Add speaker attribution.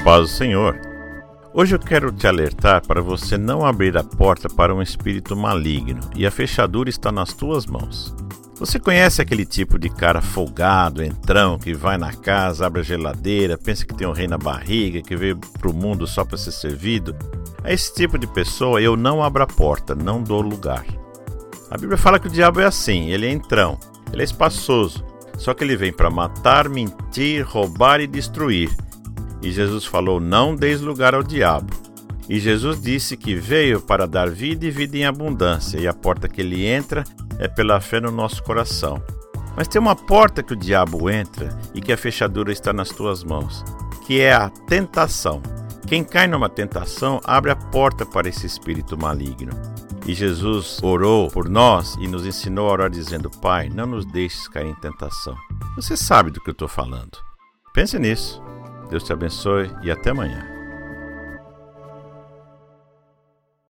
Speaker 1: paz do Senhor. Hoje eu quero te alertar para você não abrir a porta para um espírito maligno, e a fechadura está nas tuas mãos. Você conhece aquele tipo de cara folgado, entrão, que vai na casa, abre a geladeira, pensa que tem um rei na barriga, que veio para o mundo só para ser servido? A esse tipo de pessoa eu não abro a porta, não dou lugar. A Bíblia fala que o diabo é assim, ele é entrão, ele é espaçoso, só que ele vem para matar, mentir, roubar e destruir. E Jesus falou, não deis lugar ao diabo. E Jesus disse que veio para dar vida e vida em abundância, e a porta que ele entra é pela fé no nosso coração. Mas tem uma porta que o diabo entra e que a fechadura está nas tuas mãos, que é a tentação. Quem cai numa tentação abre a porta para esse espírito maligno. E Jesus orou por nós e nos ensinou a orar dizendo, Pai, não nos deixes cair em tentação. Você sabe do que eu estou falando. Pense nisso. Deus te abençoe e até amanhã.